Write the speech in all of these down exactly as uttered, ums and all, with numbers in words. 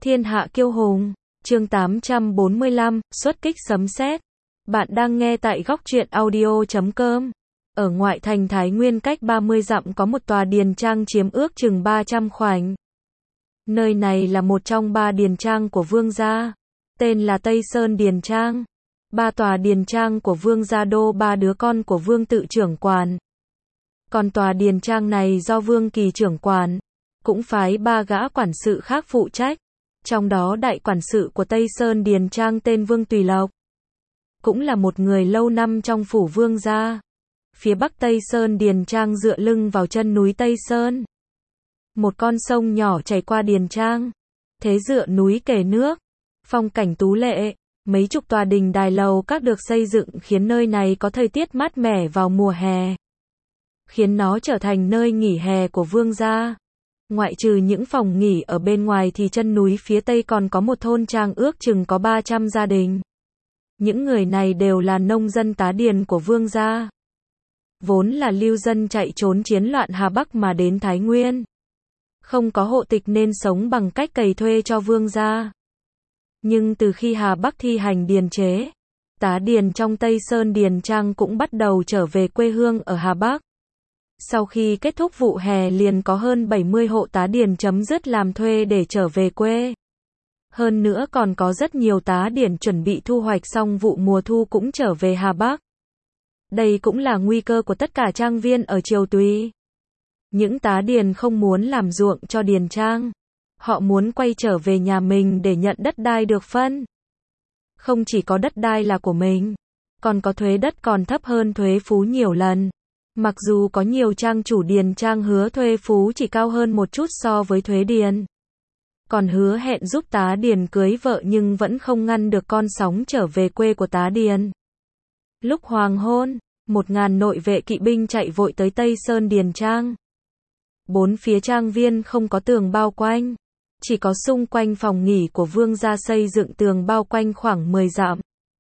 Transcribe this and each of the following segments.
Thiên hạ kiêu hùng, chương tám trăm bốn mươi lăm, xuất kích sấm sét. Bạn đang nghe tại góc truyện audio chấm com. Ở ngoại thành Thái Nguyên cách ba mươi dặm có một tòa điền trang chiếm ước chừng ba trăm khoảnh. Nơi này là một trong ba điền trang của Vương gia, tên là Tây Sơn Điền Trang. Ba tòa điền trang của Vương gia đô ba đứa con của Vương tự trưởng quản. Còn tòa điền trang này do Vương Kỳ trưởng quản, cũng phái ba gã quản sự khác phụ trách. Trong đó đại quản sự của Tây Sơn Điền Trang tên Vương Tùy Lộc, cũng là một người lâu năm trong phủ Vương gia. Phía bắc Tây Sơn Điền Trang dựa lưng vào chân núi Tây Sơn. Một con sông nhỏ chảy qua Điền Trang. Thế dựa núi kề nước, phong cảnh tú lệ, mấy chục tòa đình đài lầu các được xây dựng khiến nơi này có thời tiết mát mẻ vào mùa hè, khiến nó trở thành nơi nghỉ hè của Vương gia. Ngoại trừ những phòng nghỉ ở bên ngoài thì chân núi phía tây còn có một thôn trang ước chừng có ba trăm gia đình. Những người này đều là nông dân tá điền của Vương gia. Vốn là lưu dân chạy trốn chiến loạn Hà Bắc mà đến Thái Nguyên. Không có hộ tịch nên sống bằng cách cày thuê cho Vương gia. Nhưng từ khi Hà Bắc thi hành điền chế, tá điền trong Tây Sơn Điền Trang cũng bắt đầu trở về quê hương ở Hà Bắc. Sau khi kết thúc vụ hè liền có hơn bảy mươi hộ tá điền chấm dứt làm thuê để trở về quê. Hơn nữa còn có rất nhiều tá điền chuẩn bị thu hoạch xong vụ mùa thu cũng trở về Hà Bắc. Đây cũng là nguy cơ của tất cả trang viên ở Triều Tùy. Những tá điền không muốn làm ruộng cho điền trang. Họ muốn quay trở về nhà mình để nhận đất đai được phân. Không chỉ có đất đai là của mình, còn có thuế đất còn thấp hơn thuế phú nhiều lần. Mặc dù có nhiều trang chủ điền trang hứa thuế phú chỉ cao hơn một chút so với thuế điền, còn hứa hẹn giúp tá điền cưới vợ nhưng vẫn không ngăn được con sóng trở về quê của tá điền. Lúc hoàng hôn, một ngàn nội vệ kỵ binh chạy vội tới Tây Sơn Điền Trang. Bốn phía trang viên không có tường bao quanh, chỉ có xung quanh phòng nghỉ của Vương gia xây dựng tường bao quanh khoảng mười dặm.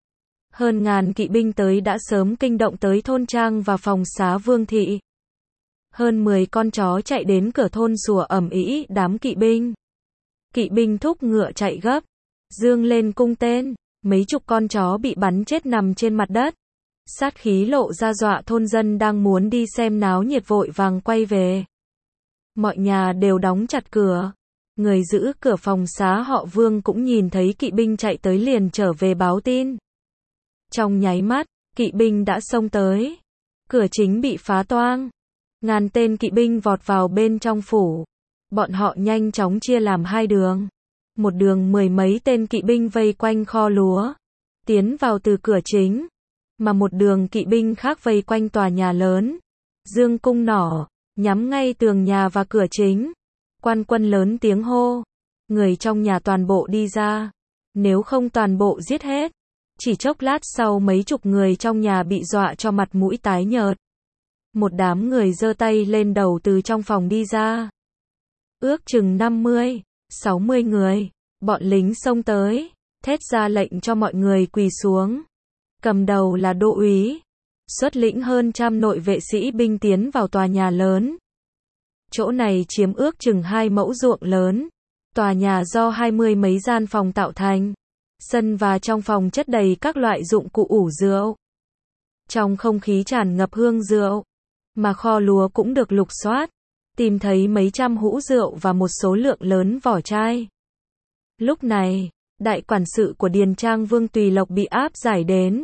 Hơn ngàn kỵ binh tới đã sớm kinh động tới thôn trang và phòng xá Vương thị. Hơn mười con chó chạy đến cửa thôn sủa ầm ĩ đám kỵ binh. Kỵ binh thúc ngựa chạy gấp, dương lên cung tên, mấy chục con chó bị bắn chết nằm trên mặt đất. Sát khí lộ ra dọa thôn dân đang muốn đi xem náo nhiệt vội vàng quay về. Mọi nhà đều đóng chặt cửa. Người giữ cửa phòng xá họ Vương cũng nhìn thấy kỵ binh chạy tới liền trở về báo tin. Trong nháy mắt, kỵ binh đã xông tới. Cửa chính bị phá toang. Ngàn tên kỵ binh vọt vào bên trong phủ. Bọn họ nhanh chóng chia làm hai đường. Một đường mười mấy tên kỵ binh vây quanh kho lúa, tiến vào từ cửa chính. Mà một đường kỵ binh khác vây quanh tòa nhà lớn, dương cung nỏ, nhắm ngay tường nhà và cửa chính. Quan quân lớn tiếng hô. Người trong nhà toàn bộ đi ra. Nếu không toàn bộ giết hết. Chỉ chốc lát sau mấy chục người trong nhà bị dọa cho mặt mũi tái nhợt. Một đám người giơ tay lên đầu từ trong phòng đi ra. Ước chừng năm mươi, sáu mươi người. Bọn lính xông tới, thét ra lệnh cho mọi người quỳ xuống. Cầm đầu là đô úy, xuất lĩnh hơn trăm nội vệ sĩ binh tiến vào tòa nhà lớn. Chỗ này chiếm ước chừng hai mẫu ruộng lớn. Tòa nhà do hai mươi mấy gian phòng tạo thành. Sân và trong phòng chất đầy các loại dụng cụ ủ rượu. Trong không khí tràn ngập hương rượu. Mà kho lúa cũng được lục soát. Tìm thấy mấy trăm hũ rượu và một số lượng lớn vỏ chai. Lúc này, đại quản sự của Điền Trang Vương Tùy Lộc bị áp giải đến.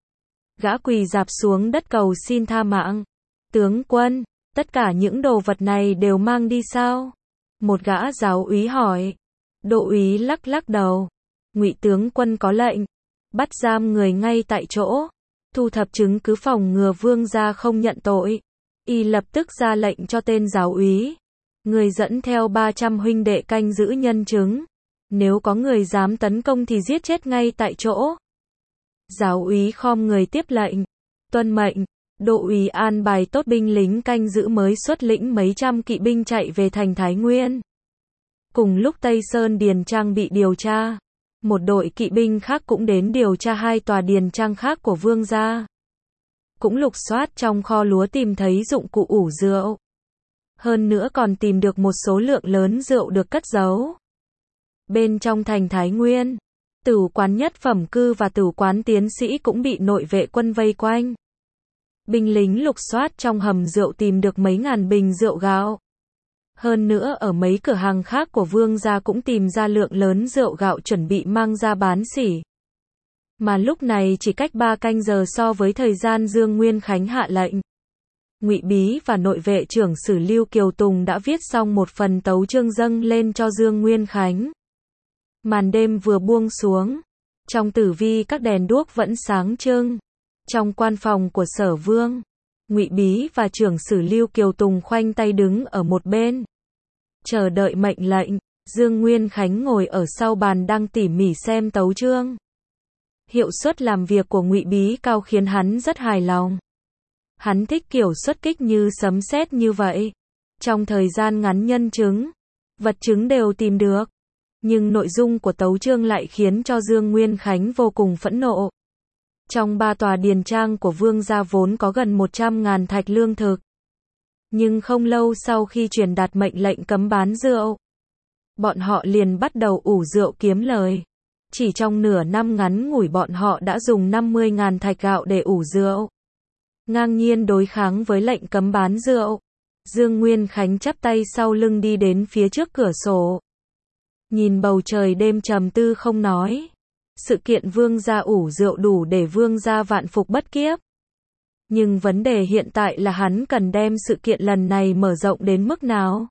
Gã quỳ rạp xuống đất cầu xin tha mạng. Tướng quân, tất cả những đồ vật này đều mang đi sao? Một gã giáo úy hỏi. Đô úy lắc lắc đầu. Ngụy tướng quân có lệnh, bắt giam người ngay tại chỗ, thu thập chứng cứ phòng ngừa Vương gia không nhận tội. Y lập tức ra lệnh cho tên giáo úy. Người dẫn theo ba trăm huynh đệ canh giữ nhân chứng. Nếu có người dám tấn công thì giết chết ngay tại chỗ. Giáo úy khom người tiếp lệnh. Tuân mệnh. Đô úy an bài tốt binh lính canh giữ mới xuất lĩnh mấy trăm kỵ binh chạy về thành Thái Nguyên. Cùng lúc Tây Sơn Điền Trang bị điều tra, một đội kỵ binh khác cũng đến điều tra hai tòa điền trang khác của Vương gia. Cũng lục soát trong kho lúa tìm thấy dụng cụ ủ rượu. Hơn nữa còn tìm được một số lượng lớn rượu được cất giấu. Bên trong thành Thái Nguyên, Tửu quán nhất phẩm cư và Tửu quán tiến sĩ cũng bị nội vệ quân vây quanh. Binh lính lục soát trong hầm rượu tìm được mấy ngàn bình rượu gạo. Hơn nữa ở mấy cửa hàng khác của Vương gia cũng tìm ra lượng lớn rượu gạo chuẩn bị mang ra bán sỉ. Mà lúc này chỉ cách ba canh giờ so với thời gian Dương Nguyên Khánh hạ lệnh. Ngụy Bí và nội vệ trưởng sử Lưu Kiều Tùng đã viết xong một phần tấu chương dâng lên cho Dương Nguyên Khánh. Màn đêm vừa buông xuống, trong tử vi các đèn đuốc vẫn sáng trưng. Trong quan phòng của Sở Vương, Ngụy Bí và trưởng sử Lưu Kiều Tùng khoanh tay đứng ở một bên, chờ đợi mệnh lệnh. Dương Nguyên Khánh ngồi ở sau bàn đang tỉ mỉ xem tấu chương. Hiệu suất làm việc của Ngụy Bí cao khiến hắn rất hài lòng. Hắn thích kiểu xuất kích như sấm sét như vậy. Trong thời gian ngắn nhân chứng, vật chứng đều tìm được. Nhưng nội dung của tấu chương lại khiến cho Dương Nguyên Khánh vô cùng phẫn nộ. Trong ba tòa điền trang của Vương gia vốn có gần một trăm ngàn thạch lương thực. Nhưng không lâu sau khi truyền đạt mệnh lệnh cấm bán rượu, bọn họ liền bắt đầu ủ rượu kiếm lời. Chỉ trong nửa năm ngắn ngủi bọn họ đã dùng năm mươi ngàn thạch gạo để ủ rượu. Ngang nhiên đối kháng với lệnh cấm bán rượu. Dương Nguyên Khánh chắp tay sau lưng đi đến phía trước cửa sổ. Nhìn bầu trời đêm trầm tư không nói. Sự kiện Vương gia ủ rượu đủ để Vương gia vạn phục bất kiếp. Nhưng vấn đề hiện tại là hắn cần đem sự kiện lần này mở rộng đến mức nào?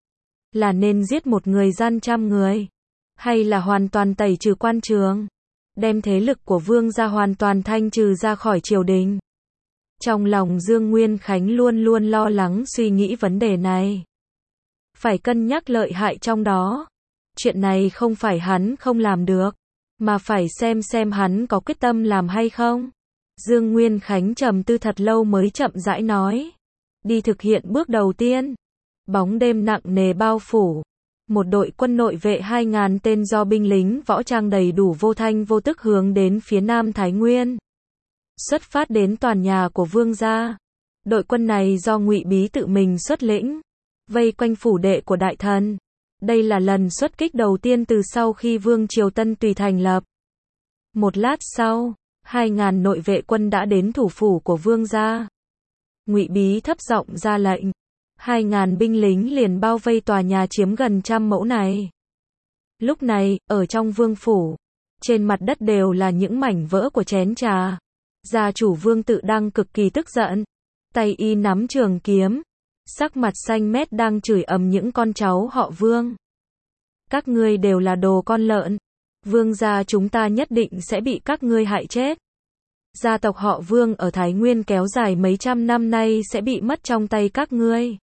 Là nên giết một người gian trăm người? Hay là hoàn toàn tẩy trừ quan trường? Đem thế lực của Vương gia hoàn toàn thanh trừ ra khỏi triều đình? Trong lòng Dương Nguyên Khánh luôn luôn lo lắng suy nghĩ vấn đề này. Phải cân nhắc lợi hại trong đó. Chuyện này không phải hắn không làm được, mà phải xem xem hắn có quyết tâm làm hay không. Dương Nguyên Khánh trầm tư thật lâu mới chậm rãi nói. Đi thực hiện bước đầu tiên. Bóng đêm nặng nề bao phủ. Một đội quân nội vệ hai ngàn tên do binh lính võ trang đầy đủ vô thanh vô tức hướng đến phía nam Thái Nguyên. Xuất phát đến toàn nhà của Vương gia. Đội quân này do Ngụy Bí tự mình xuất lĩnh, vây quanh phủ đệ của đại thần. Đây là lần xuất kích đầu tiên từ sau khi Vương triều Tân Tùy thành lập. Một lát sau, hai ngàn nội vệ quân đã đến thủ phủ của Vương gia. Ngụy Bí thấp giọng ra lệnh. Hai ngàn binh lính liền bao vây tòa nhà chiếm gần trăm mẫu này. Lúc này, ở trong vương phủ, trên mặt đất đều là những mảnh vỡ của chén trà. Gia chủ Vương tự đang cực kỳ tức giận. Tay y nắm trường kiếm. Sắc mặt xanh mét đang chửi ầm những con cháu họ Vương. Các ngươi đều là đồ con lợn. Vương gia chúng ta nhất định sẽ bị các ngươi hại chết. Gia tộc họ Vương ở Thái Nguyên kéo dài mấy trăm năm nay sẽ bị mất trong tay các ngươi.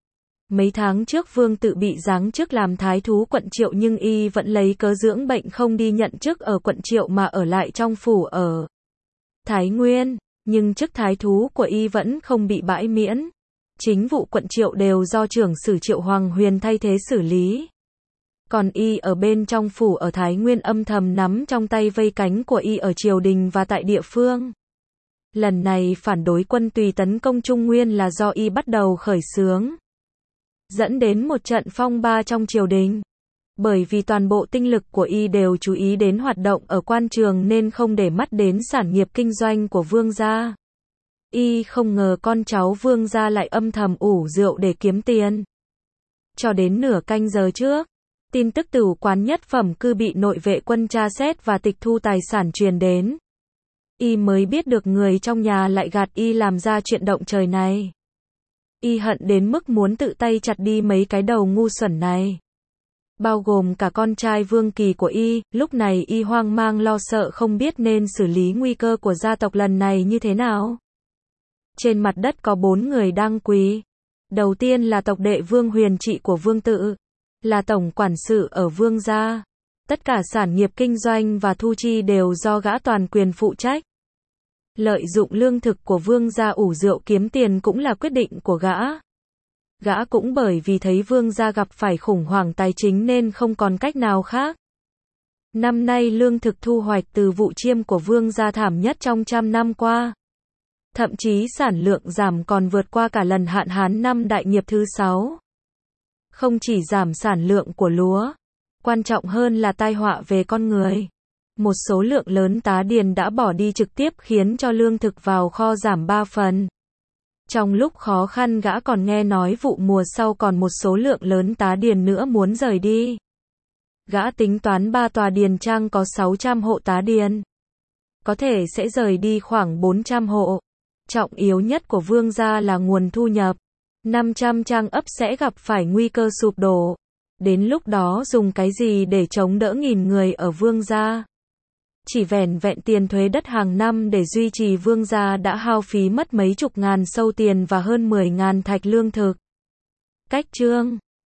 Mấy tháng trước Vương tự bị giáng chức làm thái thú quận Triệu nhưng y vẫn lấy cớ dưỡng bệnh không đi nhận chức ở quận Triệu mà ở lại trong phủ ở Thái Nguyên, nhưng chức thái thú của y vẫn không bị bãi miễn. Chính vụ quận Triệu đều do trưởng sử Triệu Hoàng Huyền thay thế xử lý. Còn y ở bên trong phủ ở Thái Nguyên âm thầm nắm trong tay vây cánh của y ở triều đình và tại địa phương. Lần này phản đối quân Tùy tấn công Trung Nguyên là do y bắt đầu khởi xướng, dẫn đến một trận phong ba trong triều đình. Bởi vì toàn bộ tinh lực của y đều chú ý đến hoạt động ở quan trường nên không để mắt đến sản nghiệp kinh doanh của Vương gia. Y không ngờ con cháu Vương gia lại âm thầm ủ rượu để kiếm tiền. Cho đến nửa canh giờ trước, tin tức Tửu quán nhất phẩm cư bị nội vệ quân tra xét và tịch thu tài sản truyền đến. Y mới biết được người trong nhà lại gạt y làm ra chuyện động trời này. Y hận đến mức muốn tự tay chặt đi mấy cái đầu ngu xuẩn này. Bao gồm cả con trai Vương Kỳ của y, lúc này y hoang mang lo sợ không biết nên xử lý nguy cơ của gia tộc lần này như thế nào. Trên mặt đất có bốn người đang quỳ. Đầu tiên là tộc đệ Vương Huyền Trị của Vương tự, là tổng quản sự ở Vương gia. Tất cả sản nghiệp kinh doanh và thu chi đều do gã toàn quyền phụ trách. Lợi dụng lương thực của Vương gia ủ rượu kiếm tiền cũng là quyết định của gã. Gã cũng bởi vì thấy Vương gia gặp phải khủng hoảng tài chính nên không còn cách nào khác. Năm nay lương thực thu hoạch từ vụ chiêm của Vương gia thảm nhất trong trăm năm qua. Thậm chí sản lượng giảm còn vượt qua cả lần hạn hán năm đại nghiệp thứ sáu. Không chỉ giảm sản lượng của lúa, Quan trọng hơn là tai họa về con người. Một số lượng lớn tá điền đã bỏ đi trực tiếp khiến cho lương thực vào kho giảm ba phần. Trong lúc khó khăn gã còn nghe nói vụ mùa sau còn một số lượng lớn tá điền nữa muốn rời đi. Gã tính toán ba tòa điền trang có sáu trăm hộ tá điền. Có thể sẽ rời đi khoảng bốn trăm hộ. Trọng yếu nhất của Vương gia là nguồn thu nhập. năm trăm trang ấp sẽ gặp phải nguy cơ sụp đổ. Đến lúc đó dùng cái gì để chống đỡ nghìn người ở Vương gia? Chỉ vẻn vẹn tiền thuế đất hàng năm để duy trì Vương gia đã hao phí mất mấy chục ngàn sâu tiền và hơn mười ngàn thạch lương thực. Cách chương